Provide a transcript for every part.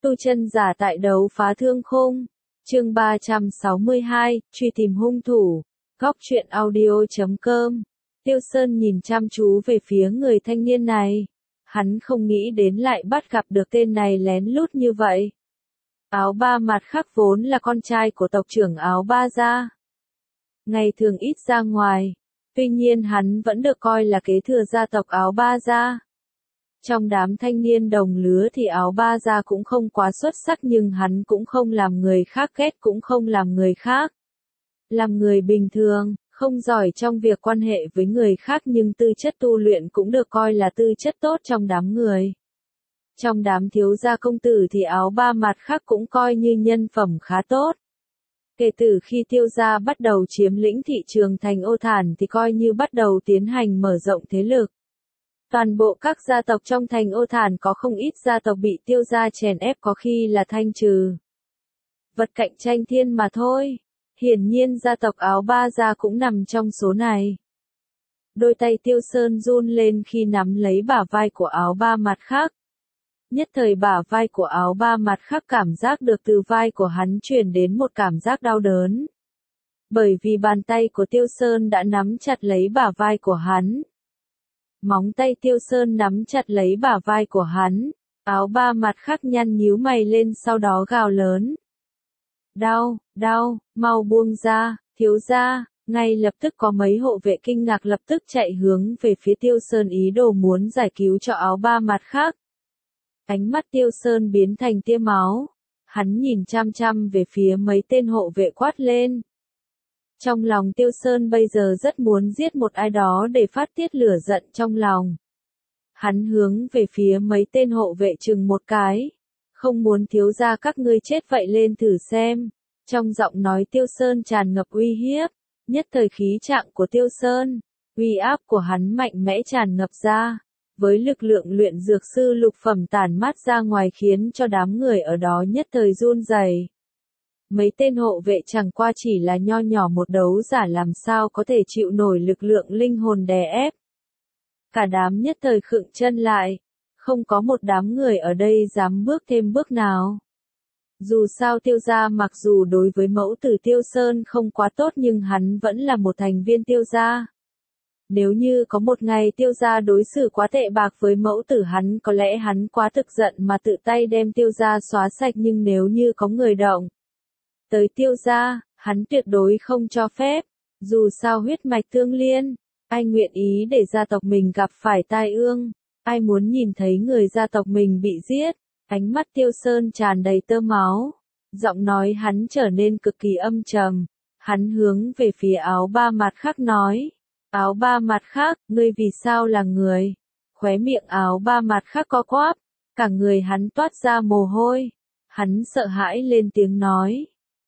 Tu chân giả tại đấu phá thương khung. Chương 362, truy tìm hung thủ. Góc truyện audio.com. Tiêu Sơn nhìn chăm chú về phía người thanh niên này. Hắn không nghĩ đến lại bắt gặp được tên này lén lút như vậy. Áo Ba Mặt Khắc vốn là con trai của tộc trưởng Áo Ba gia. Ngày thường ít ra ngoài. Tuy nhiên hắn vẫn được coi là kế thừa gia tộc Áo Ba gia. Trong đám thanh niên đồng lứa thì Áo Ba gia cũng không quá xuất sắc, nhưng hắn cũng không làm người khác ghét, cũng không làm người khác. Làm người bình thường, không giỏi trong việc quan hệ với người khác, nhưng tư chất tu luyện cũng được coi là tư chất tốt trong đám người. Trong đám thiếu gia công tử thì Áo Ba Mặt Khắc cũng coi như nhân phẩm khá tốt. Kể từ khi Tiêu gia bắt đầu chiếm lĩnh thị trường thành Ô Thản thì coi như bắt đầu tiến hành mở rộng thế lực. Toàn bộ các gia tộc trong thành Ô Thản có không ít gia tộc bị Tiêu gia chèn ép, có khi là thanh trừ. Vật cạnh tranh thiên mà thôi. Hiển nhiên gia tộc Áo Ba gia cũng nằm trong số này. Đôi tay Tiêu Sơn run lên khi nắm lấy bả vai của Áo Ba Mặt Khắc. Nhất thời bả vai của Áo Ba Mặt Khắc cảm giác được từ vai của hắn truyền đến một cảm giác đau đớn. Bởi vì bàn tay của Tiêu Sơn đã nắm chặt lấy bả vai của hắn. Móng tay Tiêu Sơn nắm chặt lấy bả vai của hắn. Áo Ba Mặt Khắc nhăn nhíu mày lên, sau đó gào lớn. Đau, đau, mau buông ra, thiếu gia. Ngay lập tức có mấy hộ vệ kinh ngạc lập tức chạy hướng về phía Tiêu Sơn, ý đồ muốn giải cứu cho Áo Ba Mặt Khắc. Ánh mắt Tiêu Sơn biến thành tia máu. Hắn nhìn chăm chăm về phía mấy tên hộ vệ, quát lên. Trong lòng Tiêu Sơn bây giờ rất muốn giết một ai đó để phát tiết lửa giận trong lòng. Hắn hướng về phía mấy tên hộ vệ chừng một cái. Không muốn thiếu gia các ngươi chết vậy, lên thử xem. Trong giọng nói Tiêu Sơn tràn ngập uy hiếp. Nhất thời khí trạng của Tiêu Sơn, uy áp của hắn mạnh mẽ tràn ngập ra. Với lực lượng luyện dược sư lục phẩm tản mát ra ngoài khiến cho đám người ở đó nhất thời run rẩy. Mấy tên hộ vệ chẳng qua chỉ là nho nhỏ một đấu giả, làm sao có thể chịu nổi lực lượng linh hồn đè ép. Cả đám nhất thời khựng chân lại. Không có một đám người ở đây dám bước thêm bước nào. Dù sao Tiêu gia mặc dù đối với mẫu tử Tiêu Sơn không quá tốt, nhưng hắn vẫn là một thành viên Tiêu gia. Nếu như có một ngày Tiêu gia đối xử quá tệ bạc với mẫu tử hắn, có lẽ hắn quá tức giận mà tự tay đem Tiêu gia xóa sạch, nhưng nếu như có người động tới Tiêu gia, hắn tuyệt đối không cho phép. Dù sao huyết mạch tương liên, ai nguyện ý để gia tộc mình gặp phải tai ương, ai muốn nhìn thấy người gia tộc mình bị giết. Ánh mắt Tiêu Sơn tràn đầy tơ máu, giọng nói hắn trở nên cực kỳ âm trầm. Hắn hướng về phía Áo Ba Mặt Khắc nói. Áo Ba Mặt Khắc, ngươi vì sao là người? Khóe miệng Áo Ba Mặt Khắc co quắp, cả người hắn toát ra mồ hôi. Hắn sợ hãi lên tiếng nói.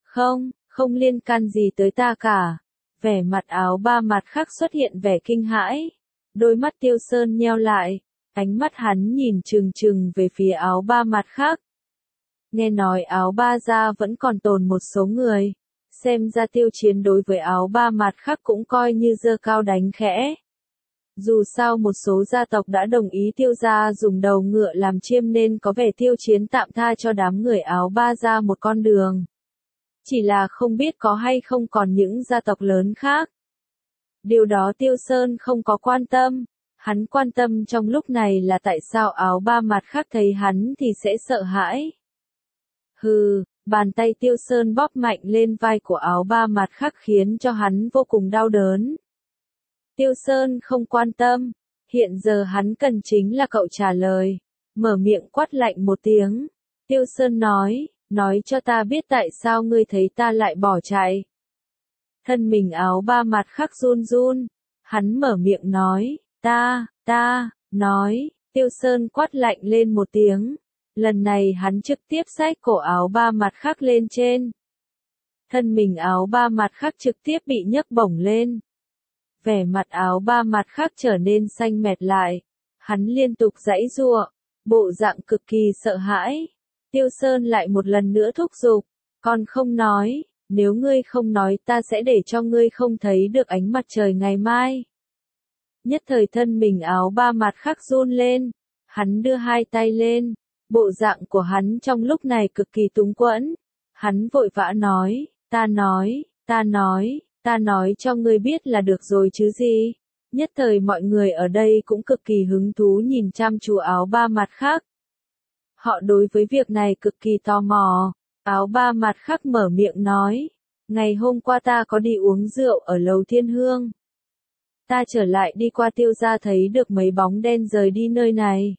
Không liên can gì tới ta cả. Vẻ mặt Áo Ba Mặt Khắc xuất hiện vẻ kinh hãi. Đôi mắt Tiêu Sơn nheo lại. Ánh mắt hắn nhìn chừng chừng về phía Áo Ba Mặt Khắc. Nghe nói Áo Ba gia vẫn còn tồn một số người. Xem ra Tiêu Chiến đối với Áo Ba Mặt Khắc cũng coi như giơ cao đánh khẽ. Dù sao một số gia tộc đã đồng ý Tiêu gia dùng đầu ngựa làm chiêm, nên có vẻ Tiêu Chiến tạm tha cho đám người Áo Ba gia một con đường. Chỉ là không biết có hay không còn những gia tộc lớn khác. Điều đó Tiêu Sơn không có quan tâm. Hắn quan tâm trong lúc này là tại sao Áo Ba Mặt Khắc thấy hắn thì sẽ sợ hãi. Hừ, bàn tay Tiêu Sơn bóp mạnh lên vai của Áo Ba Mặt Khắc khiến cho hắn vô cùng đau đớn. Tiêu Sơn không quan tâm, hiện giờ hắn cần chính là cậu trả lời. Mở miệng quát lạnh một tiếng. Tiêu Sơn nói cho ta biết tại sao ngươi thấy ta lại bỏ chạy. Thân mình Áo Ba Mặt Khắc run run, hắn mở miệng nói. Ta, nói, Tiêu Sơn quát lạnh lên một tiếng. Lần này hắn trực tiếp xách cổ Áo Ba Mặt Khắc lên trên. Thân mình Áo Ba Mặt Khắc trực tiếp bị nhấc bổng lên. Vẻ mặt Áo Ba Mặt Khắc trở nên xanh mét lại. Hắn liên tục giãy giụa, bộ dạng cực kỳ sợ hãi. Tiêu Sơn lại một lần nữa thúc giục. Còn không nói, nếu ngươi không nói ta sẽ để cho ngươi không thấy được ánh mặt trời ngày mai. Nhất thời thân mình Áo Ba Mặt Khắc run lên. Hắn đưa hai tay lên. Bộ dạng của hắn trong lúc này cực kỳ túng quẫn. Hắn vội vã nói, ta nói cho ngươi biết là được rồi chứ gì. Nhất thời mọi người ở đây cũng cực kỳ hứng thú nhìn chăm chú áo ba mặt khác. Họ đối với việc này cực kỳ tò mò. Áo ba mặt khác mở miệng nói, ngày hôm qua ta có đi uống rượu ở lầu Thiên Hương. Ta trở lại đi qua Tiêu gia thấy được mấy bóng đen rời đi nơi này.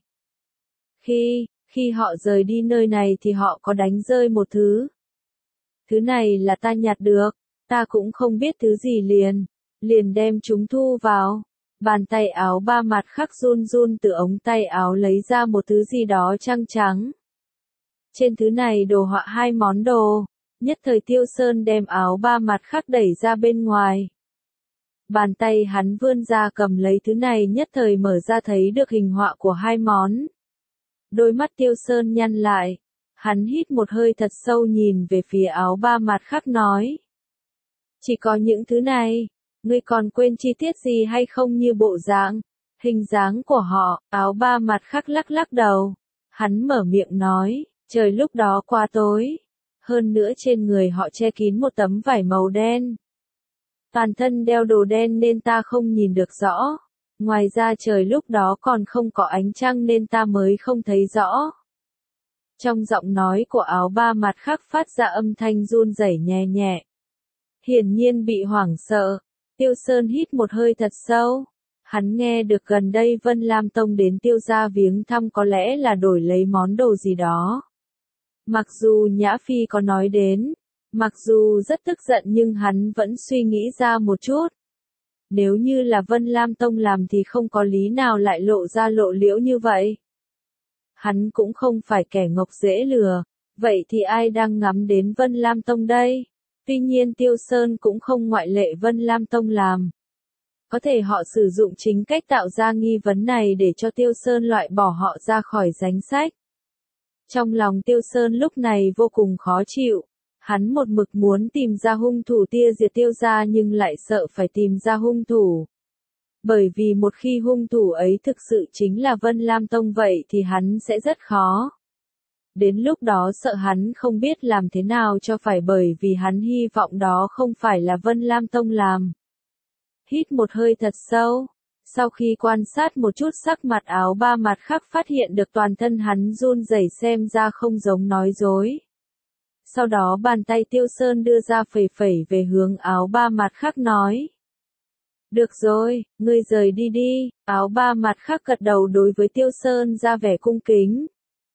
Khi họ rời đi nơi này thì họ có đánh rơi một thứ. Thứ này là ta nhặt được, ta cũng không biết thứ gì liền đem chúng thu vào. Bàn tay áo ba mặt khác run run từ ống tay áo lấy ra một thứ gì đó trắng. Trên thứ này đồ họa hai món đồ. Nhất thời Tiêu Sơn đem áo ba mặt khác đẩy ra bên ngoài. Bàn tay hắn vươn ra cầm lấy thứ này nhất thời mở ra thấy được hình họa của hai món. Đôi mắt Tiêu Sơn nhăn lại. Hắn hít một hơi thật sâu nhìn về phía áo ba mặt khác nói. Chỉ có những thứ này, ngươi còn quên chi tiết gì hay không như bộ dạng, hình dáng của họ, áo ba mặt khác lắc lắc đầu. Hắn mở miệng nói, trời lúc đó quá tối. Hơn nữa trên người họ che kín một tấm vải màu đen. Toàn thân đeo đồ đen nên ta không nhìn được rõ. Ngoài ra trời lúc đó còn không có ánh trăng nên ta mới không thấy rõ. Trong giọng nói của áo ba mặt khác phát ra âm thanh run rẩy nhẹ nhẹ. Hiển nhiên bị hoảng sợ. Tiêu Sơn hít một hơi thật sâu. Hắn nghe được gần đây Vân Lam Tông đến Tiêu gia viếng thăm có lẽ là đổi lấy món đồ gì đó. Mặc dù Nhã Phi có nói đến, mặc dù rất tức giận nhưng hắn vẫn suy nghĩ ra một chút. Nếu như là Vân Lam Tông làm thì không có lý nào lại lộ ra lộ liễu như vậy. Hắn cũng không phải kẻ ngốc dễ lừa, vậy thì ai đang ngắm đến Vân Lam Tông đây? Tuy nhiên Tiêu Sơn cũng không ngoại lệ Vân Lam Tông làm. Có thể họ sử dụng chính cách tạo ra nghi vấn này để cho Tiêu Sơn loại bỏ họ ra khỏi danh sách. Trong lòng Tiêu Sơn lúc này vô cùng khó chịu. Hắn một mực muốn tìm ra hung thủ tia diệt Tiêu gia nhưng lại sợ phải tìm ra hung thủ. Bởi vì một khi hung thủ ấy thực sự chính là Vân Lam Tông vậy thì hắn sẽ rất khó. Đến lúc đó sợ hắn không biết làm thế nào cho phải bởi vì hắn hy vọng đó không phải là Vân Lam Tông làm. Hít một hơi thật sâu. Sau khi quan sát một chút sắc mặt áo ba mặt khác phát hiện được toàn thân hắn run rẩy xem ra không giống nói dối. Sau đó bàn tay Tiêu Sơn đưa ra phẩy phẩy về hướng áo ba mặt khác nói. Được rồi, ngươi rời đi đi, áo ba mặt khác gật đầu đối với Tiêu Sơn ra vẻ cung kính.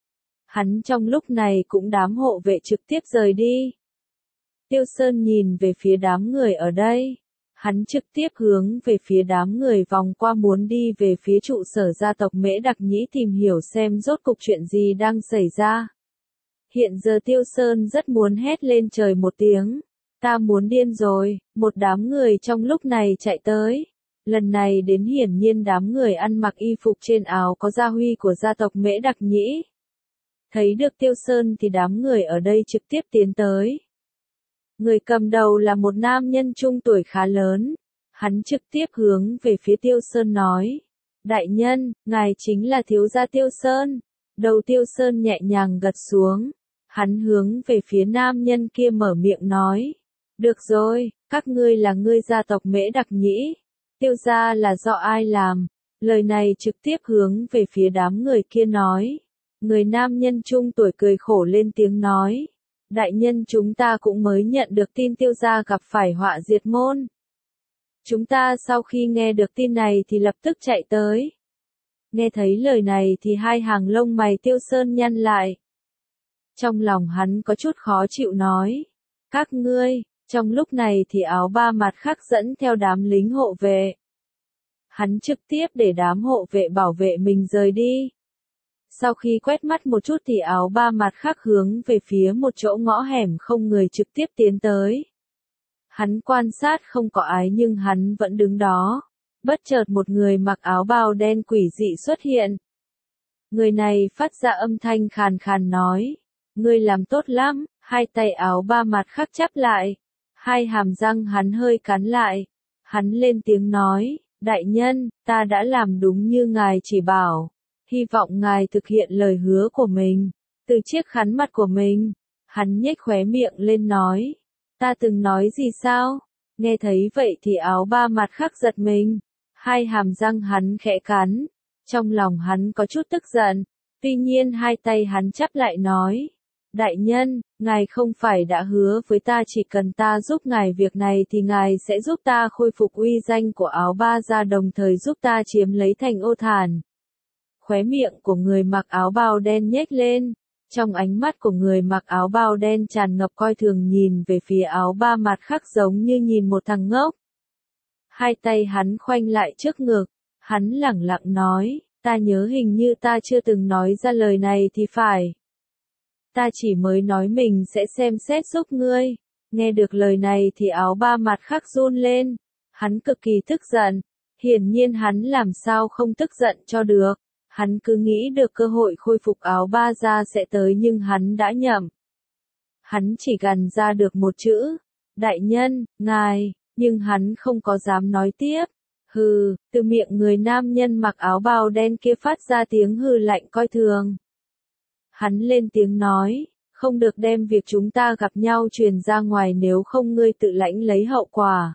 Hắn trong lúc này cũng đám hộ vệ trực tiếp rời đi. Tiêu Sơn nhìn về phía đám người ở đây. Hắn trực tiếp hướng về phía đám người vòng qua muốn đi về phía trụ sở gia tộc Mễ Đặc Nhĩ tìm hiểu xem rốt cục chuyện gì đang xảy ra. Hiện giờ Tiêu Sơn rất muốn hét lên trời một tiếng. Ta muốn điên rồi, một đám người trong lúc này chạy tới. Lần này đến hiển nhiên đám người ăn mặc y phục trên áo có gia huy của gia tộc Mễ Đặc Nhĩ. Thấy được Tiêu Sơn thì đám người ở đây trực tiếp tiến tới. Người cầm đầu là một nam nhân trung tuổi khá lớn. Hắn trực tiếp hướng về phía Tiêu Sơn nói. Đại nhân, ngài chính là thiếu gia Tiêu Sơn. Đầu Tiêu Sơn nhẹ nhàng gật xuống. Hắn hướng về phía nam nhân kia mở miệng nói. Được rồi, các ngươi là ngươi gia tộc Mễ Đặc Nhĩ. Tiêu gia là do ai làm? Lời này trực tiếp hướng về phía đám người kia nói. Người nam nhân trung tuổi cười khổ lên tiếng nói. Đại nhân chúng ta cũng mới nhận được tin Tiêu gia gặp phải họa diệt môn. Chúng ta sau khi nghe được tin này thì lập tức chạy tới. Nghe thấy lời này thì hai hàng lông mày Tiêu Sơn nhăn lại. Trong lòng hắn có chút khó chịu nói. Các ngươi, trong lúc này thì áo ba mặt khác dẫn theo đám lính hộ vệ. Hắn trực tiếp để đám hộ vệ bảo vệ mình rời đi. Sau khi quét mắt một chút thì áo ba mặt khác hướng về phía một chỗ ngõ hẻm không người trực tiếp tiến tới. Hắn quan sát không có ai nhưng hắn vẫn đứng đó. Bất chợt một người mặc áo bào đen quỷ dị xuất hiện. Người này phát ra âm thanh khàn khàn nói. Ngươi làm tốt lắm, hai tay áo ba mặt khác chắp lại. Hai hàm răng hắn hơi cắn lại. Hắn lên tiếng nói, đại nhân, ta đã làm đúng như ngài chỉ bảo. hy vọng ngài thực hiện lời hứa của mình. Từ chiếc khăn mặt của mình, hắn nhếch khóe miệng lên nói. Ta từng nói gì sao? Nghe thấy vậy thì áo ba mặt khắc giật mình. Hai hàm răng hắn khẽ cắn. Trong lòng hắn có chút tức giận. Tuy nhiên hai tay hắn chắp lại nói. Đại nhân, ngài không phải đã hứa với ta chỉ cần ta giúp ngài việc này thì ngài sẽ giúp ta khôi phục uy danh của áo ba gia đồng thời giúp ta chiếm lấy thành Ô Thản. Khóe miệng của người mặc áo bào đen nhếch lên. Trong ánh mắt của người mặc áo bào đen tràn ngập coi thường nhìn về phía áo ba mặt khắc giống như nhìn một thằng ngốc. Hai tay hắn khoanh lại trước ngực, hắn lẳng lặng nói, ta nhớ hình như ta chưa từng nói ra lời này thì phải. Ta chỉ mới nói mình sẽ xem xét giúp ngươi. Nghe được lời này thì áo ba mặt khắc run lên, hắn cực kỳ tức giận, hiển nhiên hắn làm sao không tức giận cho được. Hắn cứ nghĩ được cơ hội khôi phục áo ba gia sẽ tới nhưng hắn đã nhầm. Hắn chỉ gằn ra được một chữ, đại nhân, ngài, nhưng hắn không có dám nói tiếp. Hừ, từ miệng người nam nhân mặc áo bào đen kia phát ra tiếng hừ lạnh coi thường. Hắn lên tiếng nói, không được đem việc chúng ta gặp nhau truyền ra ngoài nếu không ngươi tự lãnh lấy hậu quả.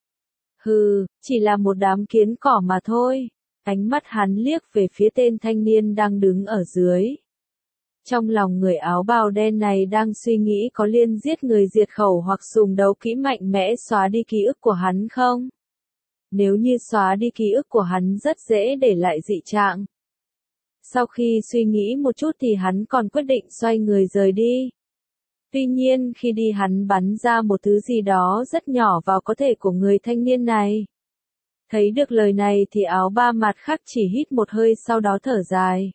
Hừ, chỉ là một đám kiến cỏ mà thôi. Ánh mắt hắn liếc về phía tên thanh niên đang đứng ở dưới. Trong lòng người áo bào đen này đang suy nghĩ có liên giết người diệt khẩu hoặc dùng đấu kỹ mạnh mẽ xóa đi ký ức của hắn không? Nếu như xóa đi ký ức của hắn rất dễ để lại dị trạng. Sau khi suy nghĩ một chút thì hắn còn quyết định xoay người rời đi. Tuy nhiên khi đi hắn bắn ra một thứ gì đó rất nhỏ vào cơ thể của người thanh niên này. Thấy được lời này thì áo ba mặt khắc chỉ hít một hơi sau đó thở dài.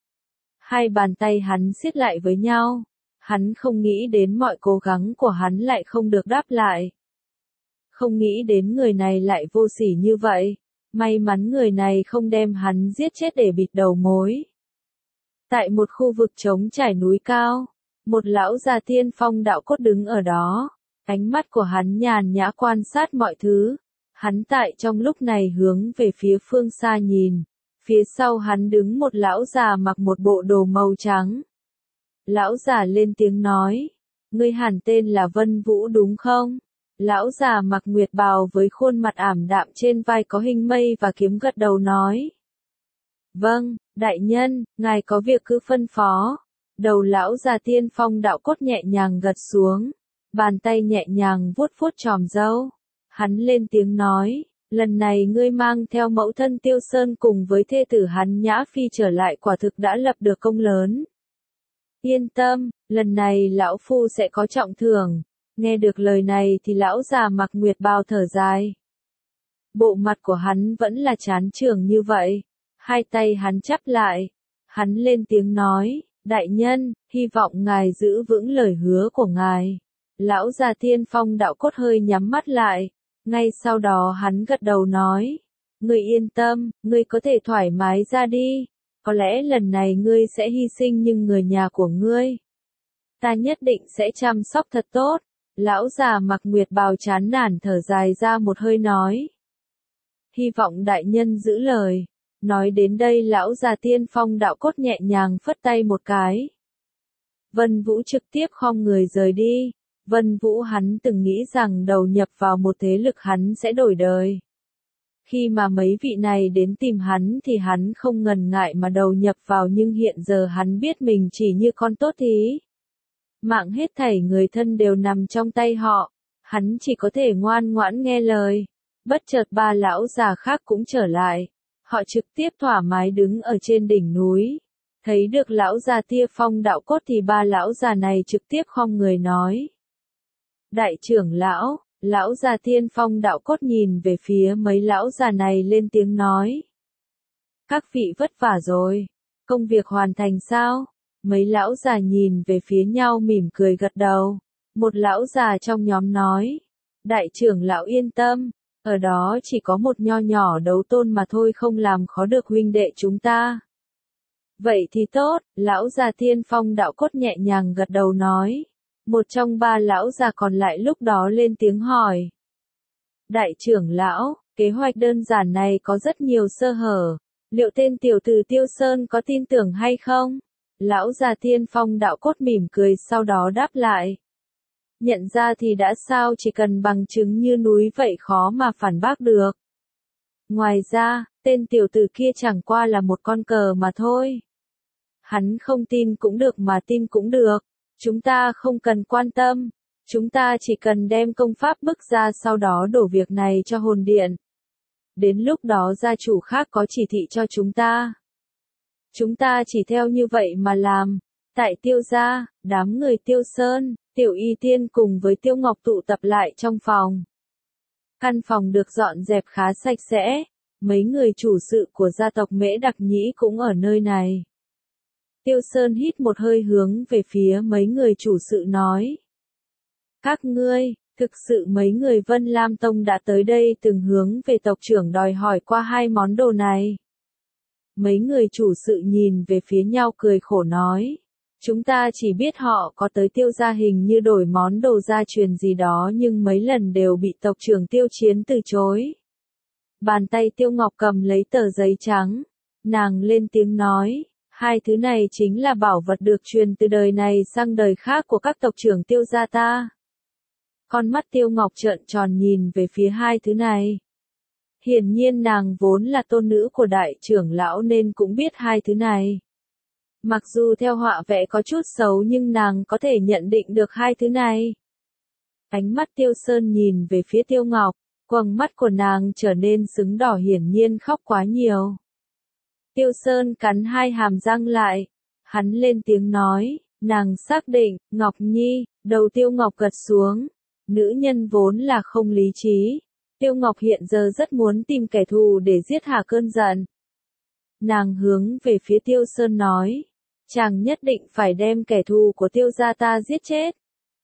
Hai bàn tay hắn siết lại với nhau. Hắn không nghĩ đến mọi cố gắng của hắn lại không được đáp lại. Không nghĩ đến người này lại vô sỉ như vậy. May mắn người này không đem hắn giết chết để bịt đầu mối. Tại một khu vực trống trải núi cao, một lão già tiên phong đạo cốt đứng ở đó. Ánh mắt của hắn nhàn nhã quan sát mọi thứ. Hắn tại trong lúc này hướng về phía phương xa nhìn. Phía sau hắn đứng một lão già mặc một bộ đồ màu trắng. Lão già lên tiếng nói. Ngươi hẳn tên là Vân Vũ đúng không? Lão già mặc nguyệt bào với khuôn mặt ảm đạm trên vai có hình mây và kiếm gật đầu nói. Vâng, đại nhân, ngài có việc cứ phân phó. Đầu lão già tiên phong đạo cốt nhẹ nhàng gật xuống. Bàn tay nhẹ nhàng vuốt vuốt chòm râu. Hắn lên tiếng nói, lần này ngươi mang theo mẫu thân Tiêu Sơn cùng với thê tử hắn Nhã Phi trở lại quả thực đã lập được công lớn. Yên tâm, lần này lão phu sẽ có trọng thưởng. Nghe được lời này thì lão già mặc nguyệt bào thở dài. Bộ mặt của hắn vẫn là chán chường như vậy. Hai tay hắn chắp lại. Hắn lên tiếng nói, đại nhân, hy vọng ngài giữ vững lời hứa của ngài. Lão già tiên phong đạo cốt hơi nhắm mắt lại. Ngay sau đó hắn gật đầu nói, ngươi yên tâm, ngươi có thể thoải mái ra đi. Có lẽ lần này ngươi sẽ hy sinh nhưng người nhà của ngươi, ta nhất định sẽ chăm sóc thật tốt. Lão già mặc nguyệt bào chán nản thở dài ra một hơi nói. Hy vọng đại nhân giữ lời. Nói đến đây lão già tiên phong đạo cốt nhẹ nhàng phất tay một cái. Vân Vũ trực tiếp khom người rời đi. Vân Vũ hắn từng nghĩ rằng đầu nhập vào một thế lực hắn sẽ đổi đời. Khi mà mấy vị này đến tìm hắn thì hắn không ngần ngại mà đầu nhập vào nhưng hiện giờ hắn biết mình chỉ như con tốt thí. Mạng hết thảy người thân đều nằm trong tay họ. Hắn chỉ có thể ngoan ngoãn nghe lời. Bất chợt ba lão già khác cũng trở lại. Họ trực tiếp thoải mái đứng ở trên đỉnh núi. Thấy được lão già tia phong đạo cốt thì ba lão già này trực tiếp khom người nói. Đại trưởng lão, lão già tiên phong đạo cốt nhìn về phía mấy lão già này lên tiếng nói. Các vị vất vả rồi, công việc hoàn thành sao? Mấy lão già nhìn về phía nhau mỉm cười gật đầu. Một lão già trong nhóm nói. Đại trưởng lão yên tâm, ở đó chỉ có một nho nhỏ đấu tôn mà thôi không làm khó được huynh đệ chúng ta. Vậy thì tốt, lão già tiên phong đạo cốt nhẹ nhàng gật đầu nói. Một trong ba lão già còn lại lúc đó lên tiếng hỏi. Đại trưởng lão, kế hoạch đơn giản này có rất nhiều sơ hở. Liệu tên tiểu tử Tiêu Sơn có tin tưởng hay không? Lão già Tiên Phong đạo cốt mỉm cười sau đó đáp lại. Nhận ra thì đã sao, chỉ cần bằng chứng như núi vậy khó mà phản bác được. Ngoài ra, tên tiểu tử kia chẳng qua là một con cờ mà thôi. Hắn không tin cũng được mà tin cũng được. Chúng ta không cần quan tâm. Chúng ta chỉ cần đem công pháp bức ra sau đó đổ việc này cho hồn điện. Đến lúc đó gia chủ khác có chỉ thị cho chúng ta. Chúng ta chỉ theo như vậy mà làm. Tại Tiêu gia, đám người Tiêu Sơn, Tiểu Y Tiên cùng với Tiêu Ngọc tụ tập lại trong phòng. Căn phòng được dọn dẹp khá sạch sẽ. Mấy người chủ sự của gia tộc Mễ Đặc Nhĩ cũng ở nơi này. Tiêu Sơn hít một hơi hướng về phía mấy người chủ sự nói. Các ngươi, thực sự mấy người Vân Lam Tông đã tới đây từng hướng về tộc trưởng đòi hỏi qua hai món đồ này. Mấy người chủ sự nhìn về phía nhau cười khổ nói. Chúng ta chỉ biết họ có tới Tiêu gia hình như đổi món đồ gia truyền gì đó nhưng mấy lần đều bị tộc trưởng Tiêu Chiến từ chối. Bàn tay Tiêu Ngọc cầm lấy tờ giấy trắng. Nàng lên tiếng nói. Hai thứ này chính là bảo vật được truyền từ đời này sang đời khác của các tộc trưởng Tiêu gia ta. Con mắt Tiêu Ngọc trợn tròn nhìn về phía hai thứ này. Hiển nhiên nàng vốn là tôn nữ của đại trưởng lão nên cũng biết hai thứ này. Mặc dù theo họa vẽ có chút xấu nhưng nàng có thể nhận định được hai thứ này. Ánh mắt Tiêu Sơn nhìn về phía Tiêu Ngọc, quầng mắt của nàng trở nên sưng đỏ hiển nhiên khóc quá nhiều. Tiêu Sơn cắn hai hàm răng lại. Hắn lên tiếng nói, nàng xác định, Ngọc Nhi, đầu Tiêu Ngọc gật xuống. Nữ nhân vốn là không lý trí. Tiêu Ngọc hiện giờ rất muốn tìm kẻ thù để giết hạ cơn giận. Nàng hướng về phía Tiêu Sơn nói, chàng nhất định phải đem kẻ thù của Tiêu gia ta giết chết.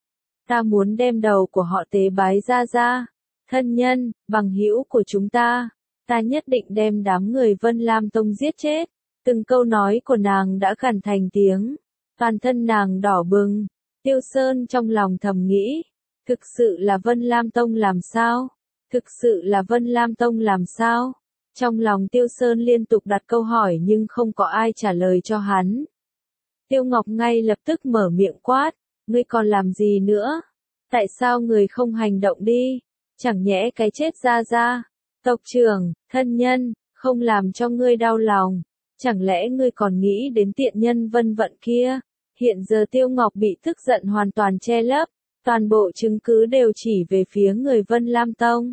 Ta muốn đem đầu của họ tế bái ra, thân nhân, bằng hữu của chúng ta. Ta nhất định đem đám người Vân Lam Tông giết chết. Từng câu nói của nàng đã gằn thành tiếng. Toàn thân nàng đỏ bừng. Tiêu Sơn trong lòng thầm nghĩ. Thực sự là Vân Lam Tông làm sao? Thực sự là Vân Lam Tông làm sao? Trong lòng Tiêu Sơn liên tục đặt câu hỏi nhưng không có ai trả lời cho hắn. Tiêu Ngọc ngay lập tức mở miệng quát. Ngươi còn làm gì nữa? Tại sao người không hành động đi? Chẳng nhẽ cái chết ra. Tộc trưởng, thân nhân, không làm cho ngươi đau lòng. Chẳng lẽ ngươi còn nghĩ đến tiện nhân Vân Vận kia? Hiện giờ Tiêu Ngọc bị tức giận hoàn toàn che lấp. Toàn bộ chứng cứ đều chỉ về phía người Vân Lam Tông.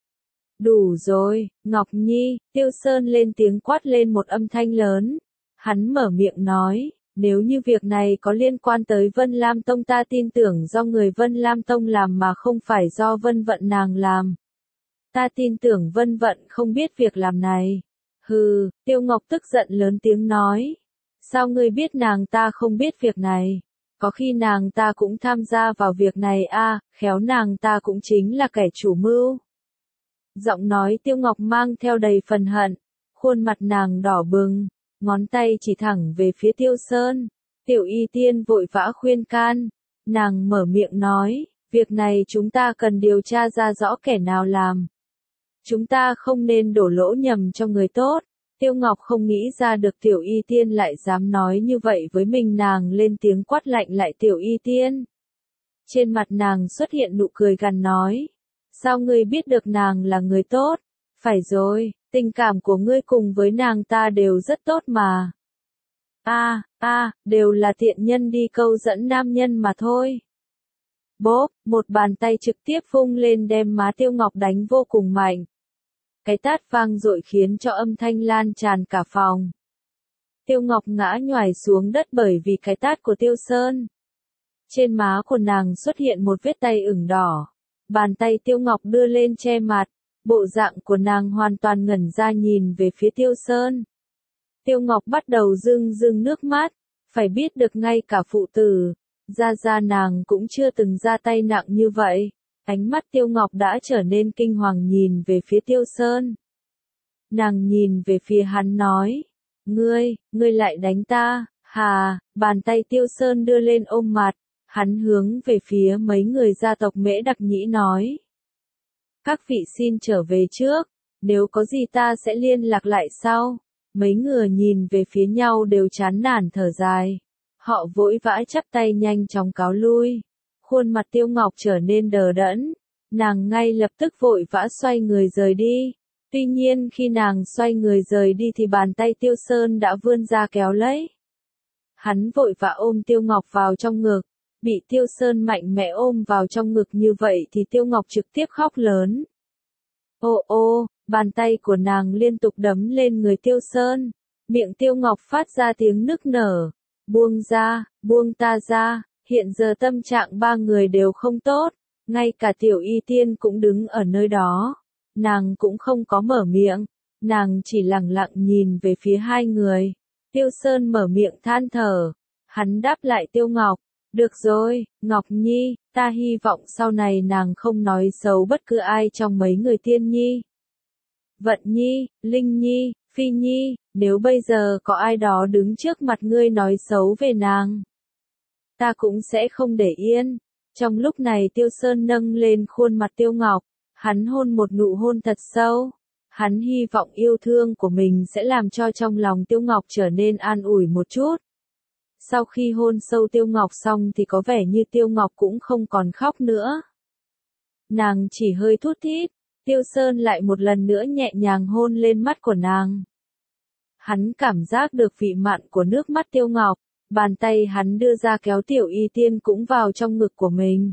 Đủ rồi, Ngọc Nhi, Tiêu Sơn lên tiếng quát lên một âm thanh lớn. Hắn mở miệng nói, nếu như việc này có liên quan tới Vân Lam Tông ta tin tưởng do người Vân Lam Tông làm mà không phải do Vân Vận nàng làm. Ta tin tưởng Vân Vận không biết việc làm này. Hừ, Tiêu Ngọc tức giận lớn tiếng nói. Sao ngươi biết nàng ta không biết việc này? Có khi nàng ta cũng tham gia vào việc này khéo nàng ta cũng chính là kẻ chủ mưu. Giọng nói Tiêu Ngọc mang theo đầy phần hận, khuôn mặt nàng đỏ bừng, ngón tay chỉ thẳng về phía Tiêu Sơn. Tiểu Y Tiên vội vã khuyên can, nàng mở miệng nói, việc này chúng ta cần điều tra ra rõ kẻ nào làm. Chúng ta không nên đổ lỗi nhầm cho người tốt. Tiêu Ngọc không nghĩ ra được Tiểu Y Tiên lại dám nói như vậy với mình, nàng lên tiếng quát lạnh lại Tiểu Y Tiên. Trên mặt nàng xuất hiện nụ cười gằn nói. Sao ngươi biết được nàng là người tốt? Phải rồi, tình cảm của ngươi cùng với nàng ta đều rất tốt mà. Đều là tiện nhân đi câu dẫn nam nhân mà thôi. Bốp, một bàn tay trực tiếp vung lên đem má Tiêu Ngọc đánh vô cùng mạnh. Cái tát vang dội khiến cho âm thanh lan tràn cả phòng. Tiêu Ngọc ngã nhoài xuống đất bởi vì cái tát của Tiêu Sơn. Trên má của nàng xuất hiện một vết tay ửng đỏ. Bàn tay Tiêu Ngọc đưa lên che mặt. Bộ dạng của nàng hoàn toàn ngẩn ra nhìn về phía Tiêu Sơn. Tiêu Ngọc bắt đầu rưng rưng nước mắt. Phải biết được ngay cả phụ tử, gia nàng cũng chưa từng ra tay nặng như vậy. Ánh mắt Tiêu Ngọc đã trở nên kinh hoàng nhìn về phía Tiêu Sơn. Nàng nhìn về phía hắn nói. Ngươi lại đánh ta, hà, bàn tay Tiêu Sơn đưa lên ôm mặt. Hắn hướng về phía mấy người gia tộc Mễ Đặc Nhĩ nói. Các vị xin trở về trước, nếu có gì ta sẽ liên lạc lại sau. Mấy người nhìn về phía nhau đều chán nản thở dài. Họ vội vã chắp tay nhanh chóng cáo lui. Khuôn mặt Tiêu Ngọc trở nên đờ đẫn. Nàng ngay lập tức vội vã xoay người rời đi. Tuy nhiên khi nàng xoay người rời đi thì bàn tay Tiêu Sơn đã vươn ra kéo lấy. Hắn vội vã ôm Tiêu Ngọc vào trong ngực. Bị Tiêu Sơn mạnh mẽ ôm vào trong ngực như vậy thì Tiêu Ngọc trực tiếp khóc lớn. Ô ô, bàn tay của nàng liên tục đấm lên người Tiêu Sơn. Miệng Tiêu Ngọc phát ra tiếng nức nở. Buông ra, buông ta ra, hiện giờ tâm trạng ba người đều không tốt. Ngay cả Tiểu Y Tiên cũng đứng ở nơi đó. Nàng cũng không có mở miệng. Nàng chỉ lặng lặng nhìn về phía hai người. Tiêu Sơn mở miệng than thở. Hắn đáp lại Tiêu Ngọc. Được rồi, Ngọc Nhi, ta hy vọng sau này nàng không nói xấu bất cứ ai trong mấy người Tiên Nhi. Vận Nhi, Linh Nhi, Phi Nhi, nếu bây giờ có ai đó đứng trước mặt ngươi nói xấu về nàng, ta cũng sẽ không để yên. Trong lúc này Tiêu Sơn nâng lên khuôn mặt Tiêu Ngọc, hắn hôn một nụ hôn thật sâu. Hắn hy vọng yêu thương của mình sẽ làm cho trong lòng Tiêu Ngọc trở nên an ủi một chút. Sau khi hôn sâu Tiêu Ngọc xong thì có vẻ như Tiêu Ngọc cũng không còn khóc nữa. Nàng chỉ hơi thút thít. Tiêu Sơn lại một lần nữa nhẹ nhàng hôn lên mắt của nàng. Hắn cảm giác được vị mặn của nước mắt Tiêu Ngọc. Bàn tay hắn đưa ra kéo Tiểu Y Tiên cũng vào trong ngực của mình.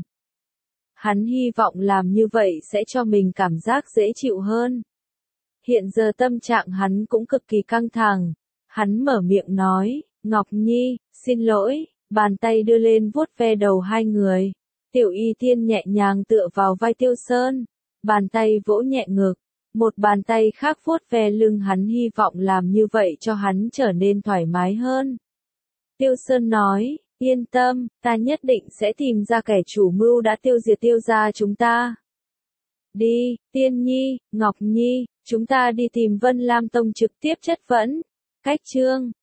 Hắn hy vọng làm như vậy sẽ cho mình cảm giác dễ chịu hơn. Hiện giờ tâm trạng hắn cũng cực kỳ căng thẳng. Hắn mở miệng nói, Ngọc Nhi, xin lỗi, bàn tay đưa lên vuốt ve đầu hai người. Tiểu Y Tiên nhẹ nhàng tựa vào vai Tiêu Sơn. Bàn tay vỗ nhẹ ngực. Một bàn tay khác vuốt ve lưng hắn, hy vọng làm như vậy cho hắn trở nên thoải mái hơn. Tiêu Sơn nói, yên tâm, ta nhất định sẽ tìm ra kẻ chủ mưu đã tiêu diệt Tiêu gia chúng ta. Đi, Tiên Nhi, Ngọc Nhi, chúng ta đi tìm Vân Lam Tông trực tiếp chất vấn. Cách chương